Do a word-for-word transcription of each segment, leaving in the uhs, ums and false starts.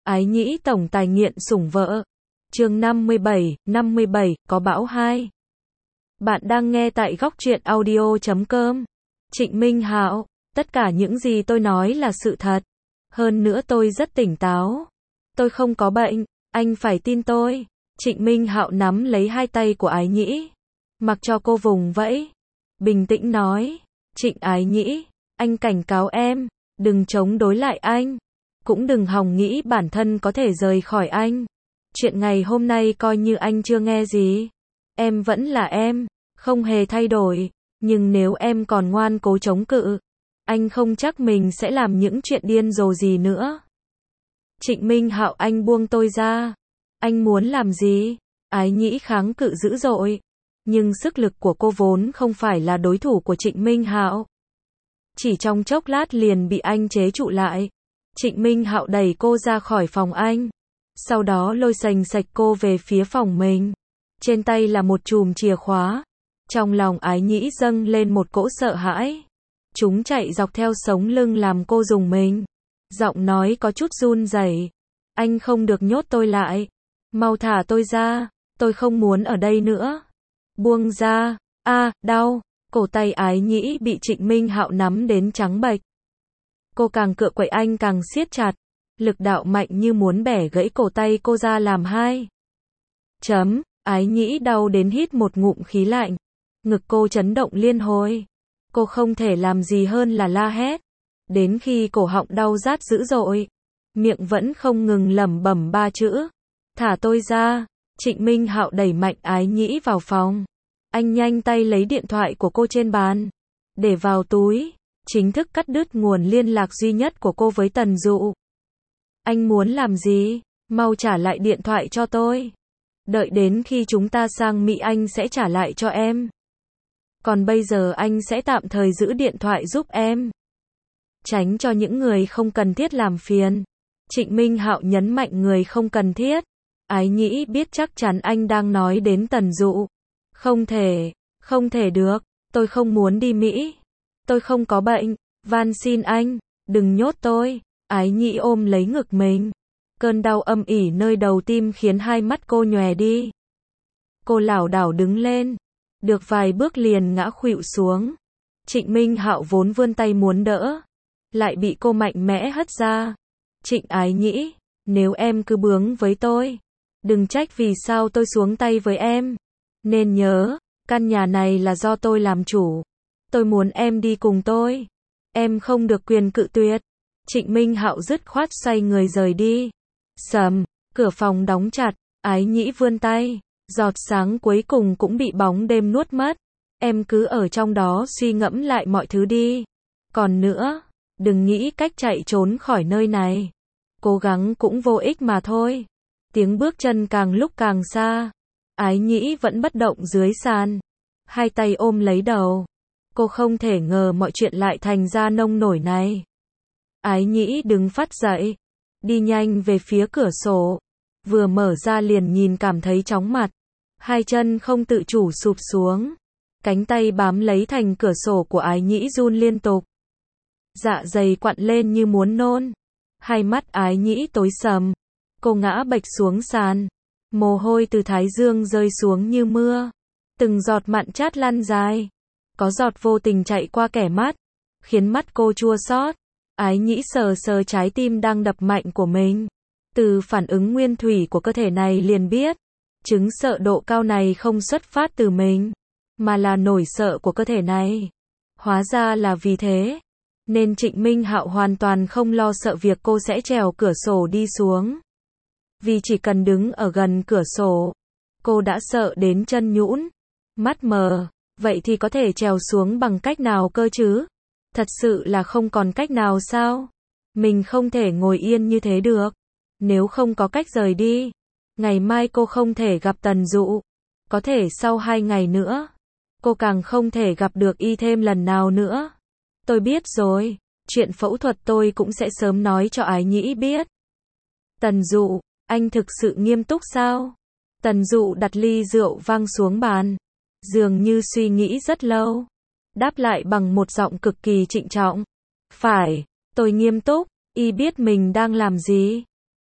Ái nhĩ tổng tài nghiện sủng vợ. Chương năm mươi bảy, năm mươi bảy, có bão hai. Bạn đang nghe tại góc truyện audio chấm com. Trịnh Minh Hạo, tất cả những gì tôi nói là sự thật. Hơn nữa tôi rất tỉnh táo. Tôi không có bệnh, anh phải tin tôi. Trịnh Minh Hạo nắm lấy hai tay của Ái nhĩ, mặc cho cô vùng vẫy. Bình tĩnh nói, Trịnh Ái nhĩ, anh cảnh cáo em, đừng chống đối lại anh. Cũng đừng hòng nghĩ bản thân có thể rời khỏi anh. Chuyện ngày hôm nay coi như anh chưa nghe gì. Em vẫn là em, không hề thay đổi. Nhưng nếu em còn ngoan cố chống cự, anh không chắc mình sẽ làm những chuyện điên rồ gì nữa. Trịnh Minh Hạo, anh buông tôi ra. Anh muốn làm gì? Ái nhĩ kháng cự dữ dội. Nhưng sức lực của cô vốn không phải là đối thủ của Trịnh Minh Hạo. Chỉ trong chốc lát liền bị anh chế trụ lại. Trịnh Minh Hạo đẩy cô ra khỏi phòng anh. Sau đó lôi xành xạch cô về phía phòng mình. Trên tay là một chùm chìa khóa. Trong lòng Ái nhĩ dâng lên một cỗ sợ hãi. Chúng chạy dọc theo sống lưng làm cô rùng mình. Giọng nói có chút run rẩy. Anh không được nhốt tôi lại. Mau thả tôi ra. Tôi không muốn ở đây nữa. Buông ra. A, đau. Cổ tay Ái nhĩ bị Trịnh Minh Hạo nắm đến trắng bệch. Cô càng cựa quậy anh càng siết chặt. Lực đạo mạnh như muốn bẻ gãy cổ tay cô ra làm hai. Chấm. Ái nhĩ đau đến hít một ngụm khí lạnh. Ngực cô chấn động liên hồi. Cô không thể làm gì hơn là la hét. Đến khi cổ họng đau rát dữ dội. Miệng vẫn không ngừng lẩm bẩm ba chữ. Thả tôi ra. Trịnh Minh Hạo đẩy mạnh Ái nhĩ vào phòng. Anh nhanh tay lấy điện thoại của cô trên bàn. Để vào túi. Chính thức cắt đứt nguồn liên lạc duy nhất của cô với Tần Dụ. Anh muốn làm gì? Mau trả lại điện thoại cho tôi. Đợi đến khi chúng ta sang Mỹ anh sẽ trả lại cho em. Còn bây giờ anh sẽ tạm thời giữ điện thoại giúp em. Tránh cho những người không cần thiết làm phiền. Trịnh Minh Hạo nhấn mạnh người không cần thiết. Ái nhĩ biết chắc chắn anh đang nói đến Tần Dụ. Không thể, không thể được, tôi không muốn đi Mỹ. Tôi không có bệnh, van xin anh, đừng nhốt tôi. Ái nhĩ ôm lấy ngực mình. Cơn đau âm ỉ nơi đầu tim khiến hai mắt cô nhòe đi. Cô lảo đảo đứng lên. Được vài bước liền ngã khuỵu xuống. Trịnh Minh Hạo vốn vươn tay muốn đỡ. Lại bị cô mạnh mẽ hất ra. Trịnh Ái nhĩ, nếu em cứ bướng với tôi. Đừng trách vì sao tôi xuống tay với em. Nên nhớ, căn nhà này là do tôi làm chủ. Tôi muốn em đi cùng tôi. Em không được quyền cự tuyệt. Trịnh Minh Hạo dứt khoát xoay người rời đi. Sầm, cửa phòng đóng chặt. Ái nhĩ vươn tay. Giọt sáng cuối cùng cũng bị bóng đêm nuốt mất. Em cứ ở trong đó suy ngẫm lại mọi thứ đi. Còn nữa, đừng nghĩ cách chạy trốn khỏi nơi này. Cố gắng cũng vô ích mà thôi. Tiếng bước chân càng lúc càng xa. Ái nhĩ vẫn bất động dưới sàn. Hai tay ôm lấy đầu. Cô không thể ngờ mọi chuyện lại thành ra nông nổi này. Ái nhĩ đứng phắt dậy. Đi nhanh về phía cửa sổ. Vừa mở ra liền nhìn cảm thấy chóng mặt. Hai chân không tự chủ sụp xuống. Cánh tay bám lấy thành cửa sổ của Ái nhĩ run liên tục. Dạ dày quặn lên như muốn nôn. Hai mắt Ái nhĩ tối sầm. Cô ngã bệch xuống sàn. Mồ hôi từ thái dương rơi xuống như mưa. Từng giọt mặn chát lăn dài. Có giọt vô tình chạy qua kẻ mắt. Khiến mắt cô chua xót. Ái nhĩ sờ sờ trái tim đang đập mạnh của mình. Từ phản ứng nguyên thủy của cơ thể này liền biết. Chứng sợ độ cao này không xuất phát từ mình. Mà là nỗi sợ của cơ thể này. Hóa ra là vì thế. Nên Trịnh Minh Hạo hoàn toàn không lo sợ việc cô sẽ trèo cửa sổ đi xuống. Vì chỉ cần đứng ở gần cửa sổ. Cô đã sợ đến chân nhũn. Mắt mờ. Vậy thì có thể trèo xuống bằng cách nào cơ chứ? Thật sự là không còn cách nào sao? Mình không thể ngồi yên như thế được. Nếu không có cách rời đi. Ngày mai cô không thể gặp Tần Dụ. Có thể sau hai ngày nữa. Cô càng không thể gặp được y thêm lần nào nữa. Tôi biết rồi. Chuyện phẫu thuật tôi cũng sẽ sớm nói cho Ái nhĩ biết. Tần Dụ, anh thực sự nghiêm túc sao? Tần Dụ đặt ly rượu văng xuống bàn. Dường như suy nghĩ rất lâu. Đáp lại bằng một giọng cực kỳ trịnh trọng. Phải, tôi nghiêm túc. Y biết mình đang làm gì.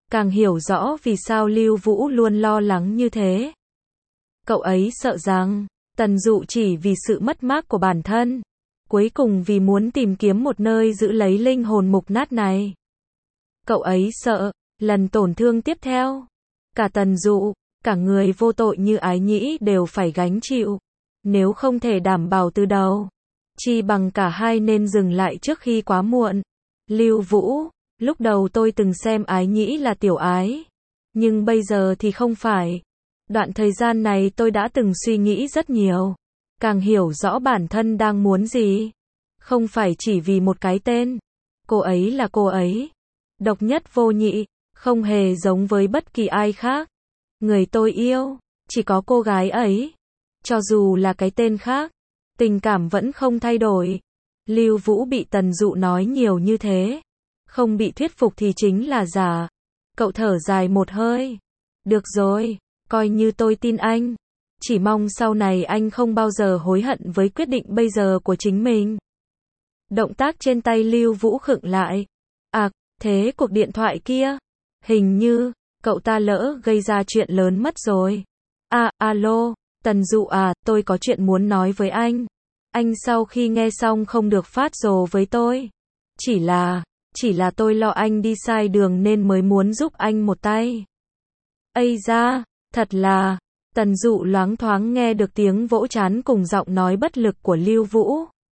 càng hiểu rõ vì sao Lưu Vũ luôn lo lắng như thế. Cậu ấy sợ rằng, Tần Dụ chỉ vì sự mất mát của bản thân, cuối cùng vì muốn tìm kiếm một nơi giữ lấy linh hồn mục nát này. Cậu ấy sợ, lần tổn thương tiếp theo, cả Tần Dụ, cả người vô tội như Ái Nhĩ đều phải gánh chịu. Nếu không thể đảm bảo từ đầu, chi bằng cả hai nên dừng lại trước khi quá muộn. Lưu Vũ, lúc đầu tôi từng xem Ái Nhĩ là tiểu ái, nhưng bây giờ thì không phải. Đoạn thời gian này tôi đã từng suy nghĩ rất nhiều, càng hiểu rõ bản thân đang muốn gì. Không phải chỉ vì một cái tên. Cô ấy là cô ấy, độc nhất vô nhị, không hề giống với bất kỳ ai khác. Người tôi yêu, chỉ có cô gái ấy. Cho dù là cái tên khác, tình cảm vẫn không thay đổi. Lưu Vũ bị Tần Dụ nói nhiều như thế, không bị thuyết phục thì chính là giả. Cậu thở dài một hơi. Được rồi, coi như tôi tin anh. Chỉ mong sau này anh không bao giờ hối hận với quyết định bây giờ của chính mình. Động tác trên tay Lưu Vũ khựng lại. À, thế cuộc điện thoại kia, hình như, cậu ta lỡ gây ra chuyện lớn mất rồi. À, alo, Tần Dụ à, tôi có chuyện muốn nói với anh. Anh sau khi nghe xong không được phát rồ với tôi. Chỉ là, chỉ là tôi lo anh đi sai đường nên mới muốn giúp anh một tay. Ây da, thật là, Tần Dụ loáng thoáng nghe được tiếng vỗ trán cùng giọng nói bất lực của Lưu Vũ.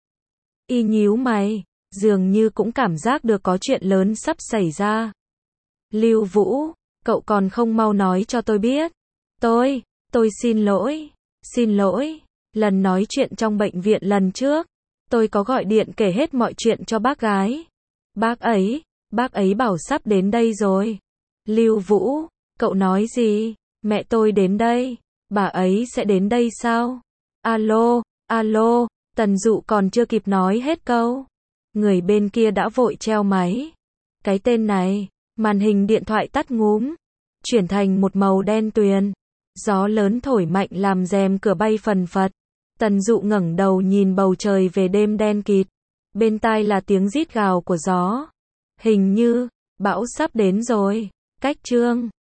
Y nhíu mày, dường như cũng cảm giác được có chuyện lớn sắp xảy ra. Lưu Vũ, cậu còn không mau nói cho tôi biết. Tôi, tôi xin lỗi, xin lỗi, lần nói chuyện trong bệnh viện lần trước, tôi có gọi điện kể hết mọi chuyện cho bác gái. Bác ấy, bác ấy bảo sắp đến đây rồi. Lưu Vũ, cậu nói gì? Mẹ tôi đến đây, bà ấy sẽ đến đây sao? Alo, alo, Tần Dụ còn chưa kịp nói hết câu. Người bên kia đã vội treo máy. Cái tên này, màn hình điện thoại tắt ngúm, chuyển thành một màu đen tuyền. Gió lớn thổi mạnh làm rèm cửa bay phần phật. Tần Dụ ngẩng đầu nhìn bầu trời về đêm đen kịt. Bên tai là tiếng rít gào của gió. Hình như, bão sắp đến rồi. Cách chương